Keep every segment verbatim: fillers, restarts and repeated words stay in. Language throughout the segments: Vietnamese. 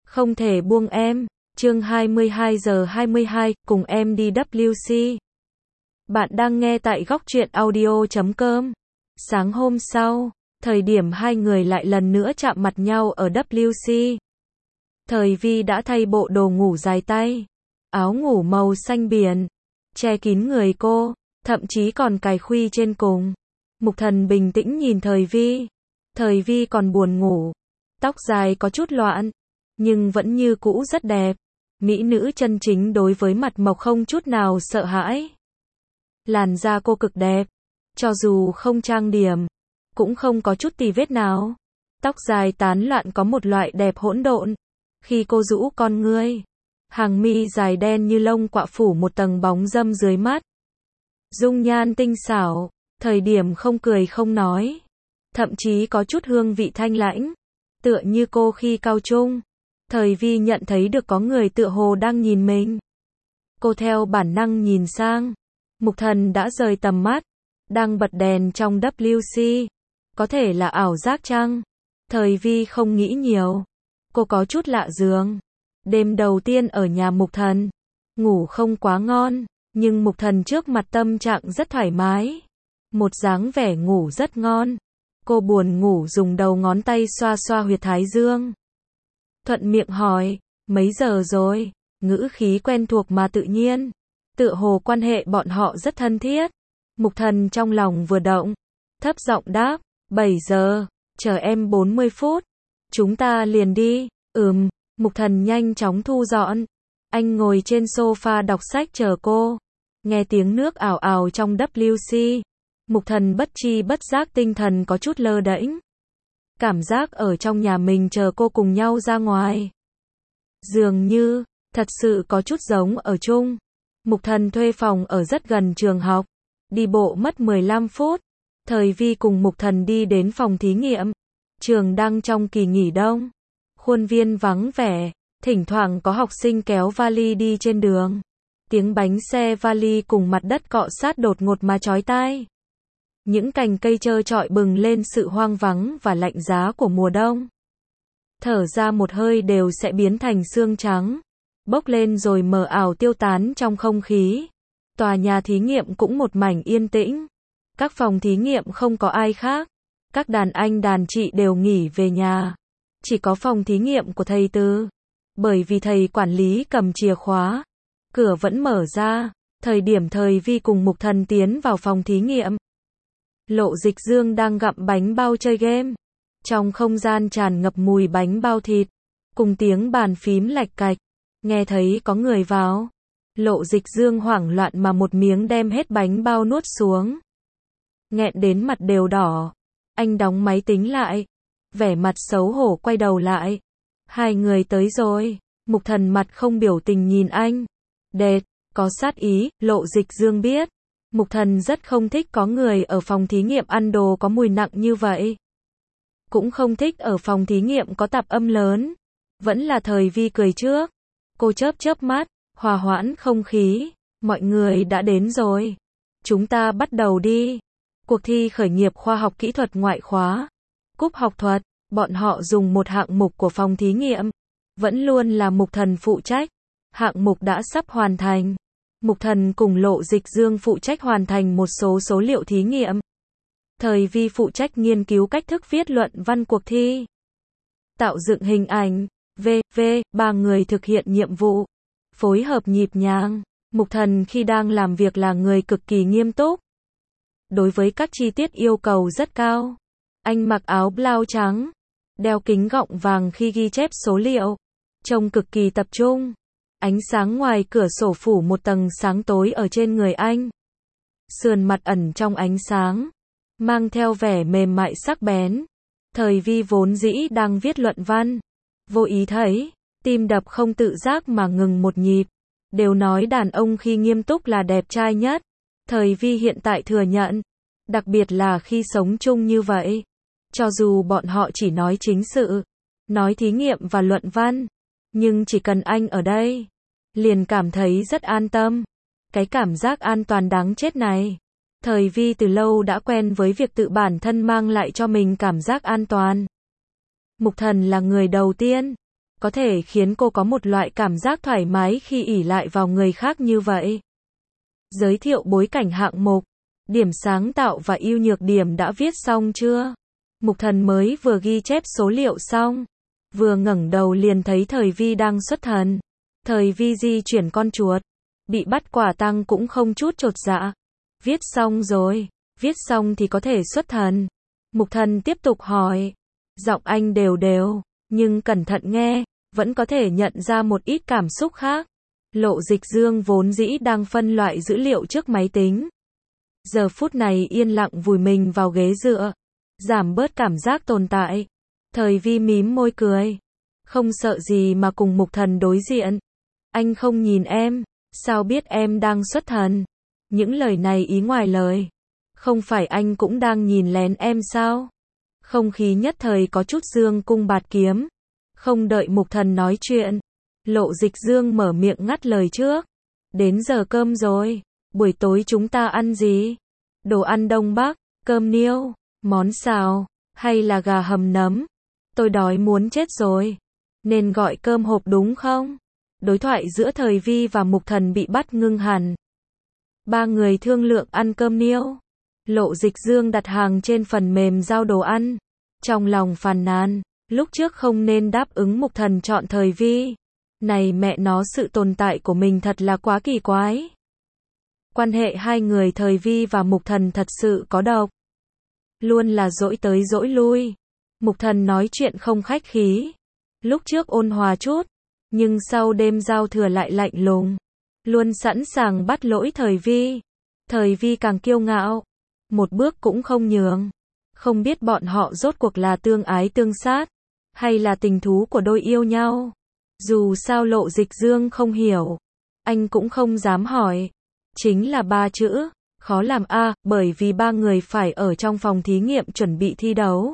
Không thể buông em. Chương hai mươi hai giờ hai mươi hai, cùng em đi W C. Bạn đang nghe tại góc truyện audio chấm com. Sáng hôm sau, thời điểm hai người lại lần nữa chạm mặt nhau ở W C. Thời Vi đã thay bộ đồ ngủ dài tay, áo ngủ màu xanh biển, che kín người cô, thậm chí còn cài khuy trên cùng. Mục Thần bình tĩnh nhìn Thời Vi. Thời Vi còn buồn ngủ, tóc dài có chút loạn, nhưng vẫn như cũ rất đẹp. Mỹ nữ chân chính đối với mặt mộc không chút nào sợ hãi. Làn da cô cực đẹp, cho dù không trang điểm, cũng không có chút tì vết nào. Tóc dài tán loạn có một loại đẹp hỗn độn. Khi cô rũ con ngươi, hàng mi dài đen như lông quạ phủ một tầng bóng râm dưới mắt. Dung nhan tinh xảo, thời điểm không cười không nói, thậm chí có chút hương vị thanh lãnh, tựa như cô khi cao trung. Thời Vi nhận thấy được có người tựa hồ đang nhìn mình. Cô theo bản năng nhìn sang. Mục Thần đã rời tầm mắt, đang bật đèn trong W C. Có thể là ảo giác chăng? Thời Vi không nghĩ nhiều. Cô có chút lạ giường. Đêm đầu tiên ở nhà Mục Thần, ngủ không quá ngon, nhưng Mục Thần trước mặt tâm trạng rất thoải mái. Một dáng vẻ ngủ rất ngon. Cô buồn ngủ dùng đầu ngón tay xoa xoa huyệt thái dương. Thuận miệng hỏi, mấy giờ rồi? Ngữ khí quen thuộc mà tự nhiên, tựa hồ quan hệ bọn họ rất thân thiết. Mục Thần trong lòng vừa động, thấp giọng đáp, bảy giờ, chờ em bốn mươi phút, chúng ta liền đi. Ừm. Mục Thần nhanh chóng thu dọn. Anh ngồi trên sofa đọc sách chờ cô. Nghe tiếng nước ào ào trong W C. Mục Thần bất chi bất giác tinh thần có chút lơ đễnh. Cảm giác ở trong nhà mình chờ cô cùng nhau ra ngoài. Dường như, thật sự có chút giống ở chung. Mục Thần thuê phòng ở rất gần trường học. Đi bộ mất mười lăm phút. Thời Vi cùng Mục Thần đi đến phòng thí nghiệm. Trường đang trong kỳ nghỉ đông. Khuôn viên vắng vẻ. Thỉnh thoảng có học sinh kéo vali đi trên đường. Tiếng bánh xe vali cùng mặt đất cọ sát đột ngột mà chói tai. Những cành cây trơ trọi bừng lên sự hoang vắng và lạnh giá của mùa đông. Thở ra một hơi đều sẽ biến thành xương trắng, bốc lên rồi mờ ảo tiêu tán trong không khí. Tòa nhà thí nghiệm cũng một mảnh yên tĩnh. Các phòng thí nghiệm không có ai khác. Các đàn anh đàn chị đều nghỉ về nhà. Chỉ có phòng thí nghiệm của thầy Tư. Bởi vì thầy quản lý cầm chìa khóa, cửa vẫn mở ra. Thời điểm Thời Vi cùng Mục Thần tiến vào phòng thí nghiệm, Lộ Dịch Dương đang gặm bánh bao chơi game. Trong không gian tràn ngập mùi bánh bao thịt, cùng tiếng bàn phím lạch cạch. Nghe thấy có người vào, Lộ Dịch Dương hoảng loạn mà một miếng đem hết bánh bao nuốt xuống. Nghẹn đến mặt đều đỏ. Anh đóng máy tính lại, vẻ mặt xấu hổ quay đầu lại. Hai người tới rồi. Mục Thần mặt không biểu tình nhìn anh. Đệt, có sát ý. Lộ Dịch Dương biết Mục Thần rất không thích có người ở phòng thí nghiệm ăn đồ có mùi nặng như vậy. Cũng không thích ở phòng thí nghiệm có tạp âm lớn. Vẫn là Thời Vi cười trước. Cô chớp chớp mắt, hòa hoãn không khí. Mọi người đã đến rồi. Chúng ta bắt đầu đi. Cuộc thi khởi nghiệp khoa học kỹ thuật ngoại khóa. Cúp học thuật, bọn họ dùng một hạng mục của phòng thí nghiệm. Vẫn luôn là Mục Thần phụ trách. Hạng mục đã sắp hoàn thành. Mục Thần cùng Lộ Dịch Dương phụ trách hoàn thành một số số liệu thí nghiệm. Thời Vi phụ trách nghiên cứu cách thức viết luận văn cuộc thi. Tạo dựng hình ảnh, vân vân ba người thực hiện nhiệm vụ. Phối hợp nhịp nhàng. Mục Thần khi đang làm việc là người cực kỳ nghiêm túc. Đối với các chi tiết yêu cầu rất cao. Anh mặc áo blau trắng, đeo kính gọng vàng khi ghi chép số liệu. Trông cực kỳ tập trung. Ánh sáng ngoài cửa sổ phủ một tầng sáng tối ở trên người anh. Sườn mặt ẩn trong ánh sáng, mang theo vẻ mềm mại sắc bén. Thời Vi vốn dĩ đang viết luận văn, vô ý thấy, tim đập không tự giác mà ngừng một nhịp. Đều nói đàn ông khi nghiêm túc là đẹp trai nhất. Thời Vi hiện tại thừa nhận, đặc biệt là khi sống chung như vậy. Cho dù bọn họ chỉ nói chính sự, nói thí nghiệm và luận văn, nhưng chỉ cần anh ở đây, liền cảm thấy rất an tâm. Cái cảm giác an toàn đáng chết này. Thời Vi từ lâu đã quen với việc tự bản thân mang lại cho mình cảm giác an toàn. Mục Thần là người đầu tiên. có thể khiến cô có một loại cảm giác thoải mái khi ỷ lại vào người khác như vậy. Giới thiệu bối cảnh hạng mục, điểm sáng tạo và ưu nhược điểm đã viết xong chưa? Mục Thần mới vừa ghi chép số liệu xong, vừa ngẩng đầu liền thấy Thời Vi đang xuất thần. Thời Vi di chuyển con chuột, bị bắt quả tang cũng không chút chột dạ. Viết xong rồi, viết xong thì có thể xuất thần. Mục Thần tiếp tục hỏi, giọng anh đều đều, nhưng cẩn thận nghe, vẫn có thể nhận ra một ít cảm xúc khác. Lộ Dịch Dương vốn dĩ đang phân loại dữ liệu trước máy tính. Giờ phút này yên lặng vùi mình vào ghế dựa, giảm bớt cảm giác tồn tại. Thời Vi mím môi cười, không sợ gì mà cùng Mục Thần đối diện. Anh không nhìn em, sao biết em đang xuất thần? Những lời này ý ngoài lời. Không phải anh cũng đang nhìn lén em sao? Không khí nhất thời có chút dương cung bạt kiếm. Không đợi Mục Thần nói chuyện, Lộ Dịch Dương mở miệng ngắt lời trước. Đến giờ cơm rồi, buổi tối chúng ta ăn gì? Đồ ăn Đông Bắc, cơm niêu, món xào, hay là gà hầm nấm? Tôi đói muốn chết rồi. Nên gọi cơm hộp đúng không? Đối thoại giữa Thời Vi và Mục Thần bị bắt ngưng hẳn. Ba người thương lượng ăn cơm niêu. Lộ Dịch Dương đặt hàng trên phần mềm giao đồ ăn. Trong lòng phàn nàn, lúc trước không nên đáp ứng Mục Thần chọn Thời Vi. Này mẹ nó, sự tồn tại của mình thật là quá kỳ quái. Quan hệ hai người Thời Vi và Mục Thần thật sự có độc. Luôn là dỗi tới dỗi lui. Mục Thần nói chuyện không khách khí. Lúc trước ôn hòa chút, nhưng sau đêm giao thừa lại lạnh lùng. Luôn sẵn sàng bắt lỗi Thời Vi. Thời Vi càng kiêu ngạo, một bước cũng không nhường. Không biết bọn họ rốt cuộc là tương ái tương sát, hay là tình thú của đôi yêu nhau. Dù sao Lộ Dịch Dương không hiểu, anh cũng không dám hỏi. Chính là ba chữ, khó làm a, à, bởi vì ba người phải ở trong phòng thí nghiệm chuẩn bị thi đấu.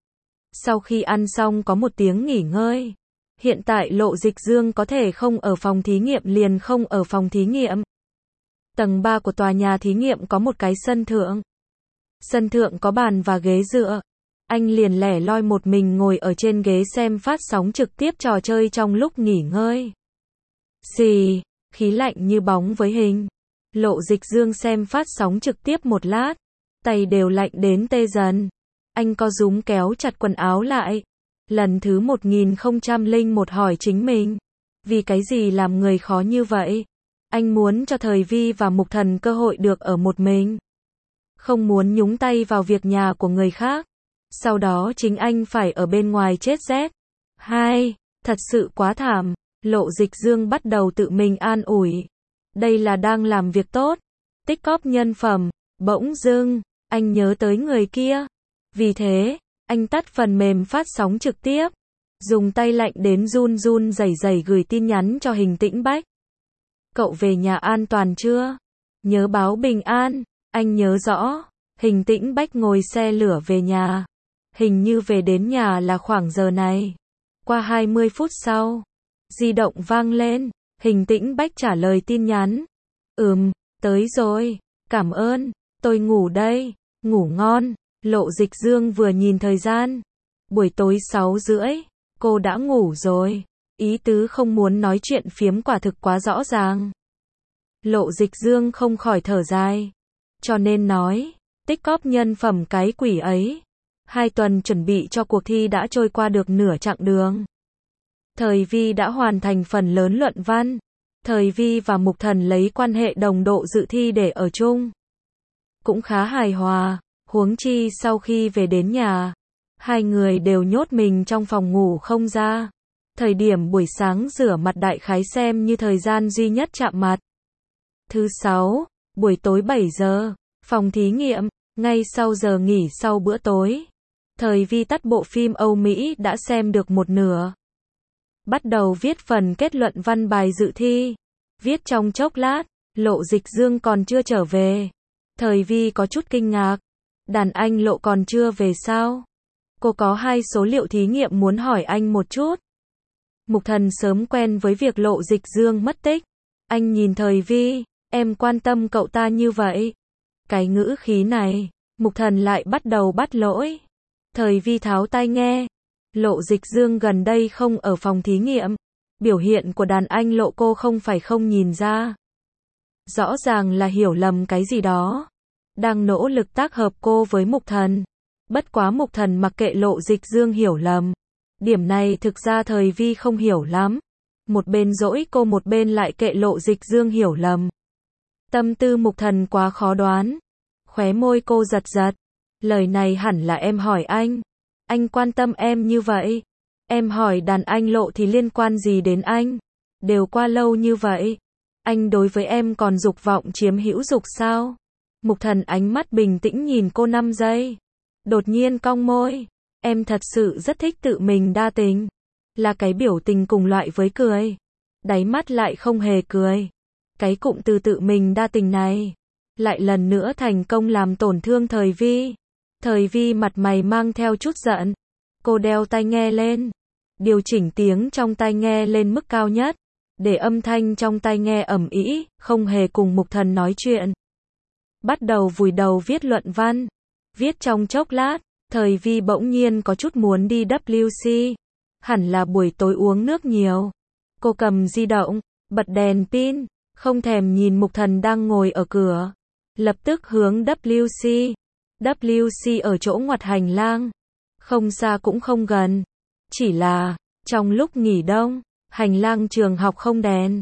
Sau khi ăn xong có một tiếng nghỉ ngơi. Hiện tại Lộ Dịch Dương có thể không ở phòng thí nghiệm liền không ở phòng thí nghiệm. Tầng ba của tòa nhà thí nghiệm có một cái sân thượng. Sân thượng có bàn và ghế dựa. Anh liền lẻ loi một mình ngồi ở trên ghế xem phát sóng trực tiếp trò chơi trong lúc nghỉ ngơi. Xì, khí lạnh như bóng với hình. Lộ Dịch Dương xem phát sóng trực tiếp một lát, tay đều lạnh đến tê dần. Anh co rúm kéo chặt quần áo lại. Lần thứ một nghìn không trăm lẻ một hỏi chính mình, vì cái gì làm người khó như vậy? Anh muốn cho Thời Vi và Mục Thần cơ hội được ở một mình. Không muốn nhúng tay vào việc nhà của người khác. Sau đó chính anh phải ở bên ngoài chết rét. Hai, thật sự quá thảm. Lộ Dịch Dương bắt đầu tự mình an ủi. Đây là đang làm việc tốt. Tích cóp nhân phẩm. Bỗng dưng, anh nhớ tới người kia. Vì thế, anh tắt phần mềm phát sóng trực tiếp. Dùng tay lạnh đến run run rẩy rẩy gửi tin nhắn cho Hình Tĩnh Bách. Cậu về nhà an toàn chưa? Nhớ báo bình an. Anh nhớ rõ. Hình Tĩnh Bách ngồi xe lửa về nhà. Hình như về đến nhà là khoảng giờ này. Qua hai mươi phút sau, di động vang lên. Hình Tĩnh Bách trả lời tin nhắn. Ừm, tới rồi. Cảm ơn. Tôi ngủ đây. Ngủ ngon. Lộ Dịch Dương vừa nhìn thời gian. Buổi tối sáu rưỡi. Cô đã ngủ rồi. Ý tứ không muốn nói chuyện phiếm quả thực quá rõ ràng. Lộ Dịch Dương không khỏi thở dài. Cho nên nói, tích cóp nhân phẩm cái quỷ ấy. Hai tuần chuẩn bị cho cuộc thi đã trôi qua được nửa chặng đường. Thời Vi đã hoàn thành phần lớn luận văn. Thời Vi và Mục Thần lấy quan hệ đồng độ dự thi để ở chung. Cũng khá hài hòa, huống chi sau khi về đến nhà, hai người đều nhốt mình trong phòng ngủ không ra. Thời điểm buổi sáng rửa mặt đại khái xem như thời gian duy nhất chạm mặt. Thứ sáu, buổi tối bảy giờ, phòng thí nghiệm, ngay sau giờ nghỉ sau bữa tối. Thời Vi tắt bộ phim Âu Mỹ đã xem được một nửa. Bắt đầu viết phần kết luận văn bài dự thi. Viết trong chốc lát, Lộ Dịch Dương còn chưa trở về. Thời Vi có chút kinh ngạc. Đàn anh Lộ còn chưa về sao? Cô có hai số liệu thí nghiệm muốn hỏi anh một chút. Mục Thần sớm quen với việc Lộ Dịch Dương mất tích. Anh nhìn Thời Vi, em quan tâm cậu ta như vậy. Cái ngữ khí này, Mục Thần lại bắt đầu bắt lỗi. Thời Vi tháo tai nghe. Lộ Dịch Dương gần đây không ở phòng thí nghiệm. Biểu hiện của đàn anh Lộ cô không phải không nhìn ra. Rõ ràng là hiểu lầm cái gì đó. Đang nỗ lực tác hợp cô với Mục Thần. Bất quá Mục Thần mặc kệ Lộ Dịch Dương hiểu lầm. Điểm này thực ra Thời Vi không hiểu lắm. Một bên dỗi cô một bên lại kệ Lộ Dịch Dương hiểu lầm. Tâm tư Mục Thần quá khó đoán. Khóe môi cô giật giật. Lời này hẳn là em hỏi anh. Anh quan tâm em như vậy. Em hỏi đàn anh Lộ thì liên quan gì đến anh? Đều qua lâu như vậy. Anh đối với em còn dục vọng chiếm hữu dục sao? Mục Thần ánh mắt bình tĩnh nhìn cô năm giây. Đột nhiên cong môi. Em thật sự rất thích tự mình đa tình. Là cái biểu tình cùng loại với cười. Đáy mắt lại không hề cười. Cái cụm từ tự mình đa tình này. Lại lần nữa thành công làm tổn thương Thời Vi. Thời Vi mặt mày mang theo chút giận. Cô đeo tai nghe lên. Điều chỉnh tiếng trong tai nghe lên mức cao nhất. Để âm thanh trong tai nghe ầm ĩ, không hề cùng Mục Thần nói chuyện. Bắt đầu vùi đầu viết luận văn. Viết trong chốc lát, Thời Vi bỗng nhiên có chút muốn đi W C. Hẳn là buổi tối uống nước nhiều. Cô cầm di động, bật đèn pin, không thèm nhìn Mục Thần đang ngồi ở cửa. Lập tức hướng W C. W C ở chỗ ngoặt hành lang. Không xa cũng không gần. Chỉ là, trong lúc nghỉ đông, hành lang trường học không đèn.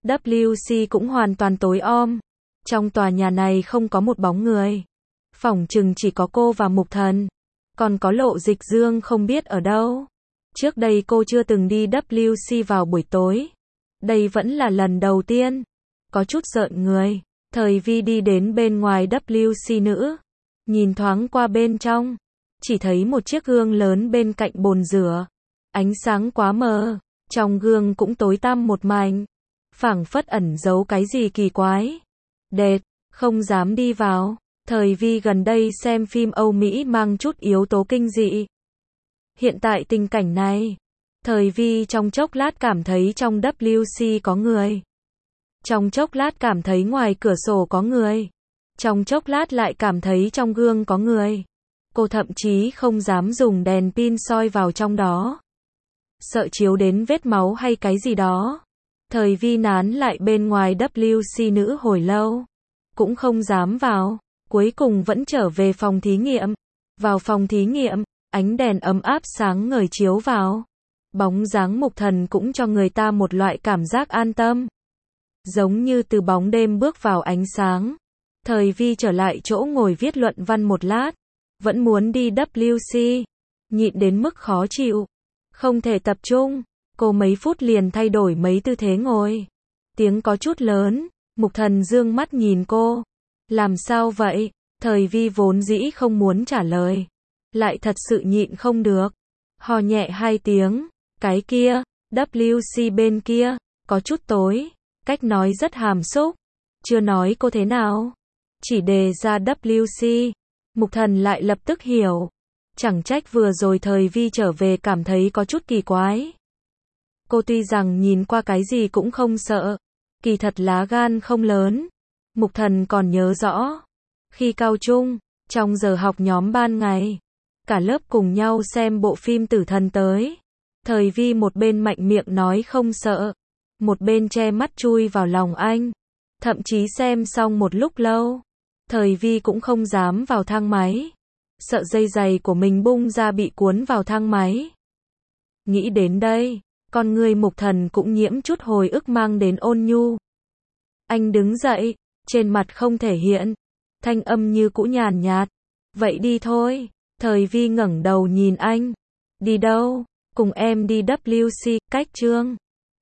W C cũng hoàn toàn tối om. Trong tòa nhà này không có một bóng người. Phỏng chừng chỉ có cô và Mục Thần. Còn có Lộ Dịch Dương không biết ở đâu. Trước đây cô chưa từng đi W C vào buổi tối. Đây vẫn là lần đầu tiên. Có chút rợn người. Thời Vi đi đến bên ngoài W C nữ. Nhìn thoáng qua bên trong. Chỉ thấy một chiếc gương lớn bên cạnh bồn rửa. Ánh sáng quá mờ. Trong gương cũng tối tăm một mảnh. Phảng phất ẩn giấu cái gì kỳ quái. Đệt, không dám đi vào. Thời Vi gần đây xem phim Âu Mỹ mang chút yếu tố kinh dị. Hiện tại tình cảnh này. Thời Vi trong chốc lát cảm thấy trong W C có người. Trong chốc lát cảm thấy ngoài cửa sổ có người. Trong chốc lát lại cảm thấy trong gương có người. Cô thậm chí không dám dùng đèn pin soi vào trong đó. Sợ chiếu đến vết máu hay cái gì đó. Thời Vi nán lại bên ngoài W C nữ hồi lâu. Cũng không dám vào. Cuối cùng vẫn trở về phòng thí nghiệm. Vào phòng thí nghiệm, ánh đèn ấm áp sáng ngời chiếu vào. Bóng dáng Mục Thần cũng cho người ta một loại cảm giác an tâm. Giống như từ bóng đêm bước vào ánh sáng. Thời Vi trở lại chỗ ngồi viết luận văn một lát. Vẫn muốn đi W C. Nhịn đến mức khó chịu. Không thể tập trung. Cô mấy phút liền thay đổi mấy tư thế ngồi. Tiếng có chút lớn. Mục Thần dương mắt nhìn cô. Làm sao vậy? Thời Vi vốn dĩ không muốn trả lời. Lại thật sự nhịn không được. Hò nhẹ hai tiếng. Cái kia, W C bên kia, có chút tối. Cách nói rất hàm xúc. Chưa nói cô thế nào. Chỉ đề ra W C. Mục Thần lại lập tức hiểu. Chẳng trách vừa rồi Thời Vi trở về cảm thấy có chút kỳ quái. Cô tuy rằng nhìn qua cái gì cũng không sợ. Kỳ thật lá gan không lớn. Mục Thần còn nhớ rõ. Khi cao trung, trong giờ học nhóm ban ngày, cả lớp cùng nhau xem bộ phim Tử Thần tới. Thời Vi một bên mạnh miệng nói không sợ. Một bên che mắt chui vào lòng anh. Thậm chí xem xong một lúc lâu. Thời Vi cũng không dám vào thang máy. Sợ dây giày của mình bung ra bị cuốn vào thang máy. Nghĩ đến đây, con người Mục Thần cũng nhiễm chút hồi ức mang đến ôn nhu. Anh đứng dậy, trên mặt không thể hiện. Thanh âm như cũ nhàn nhạt. Vậy đi thôi. Thời Vi ngẩng đầu nhìn anh. Đi đâu? Cùng em đi W C, cách chương.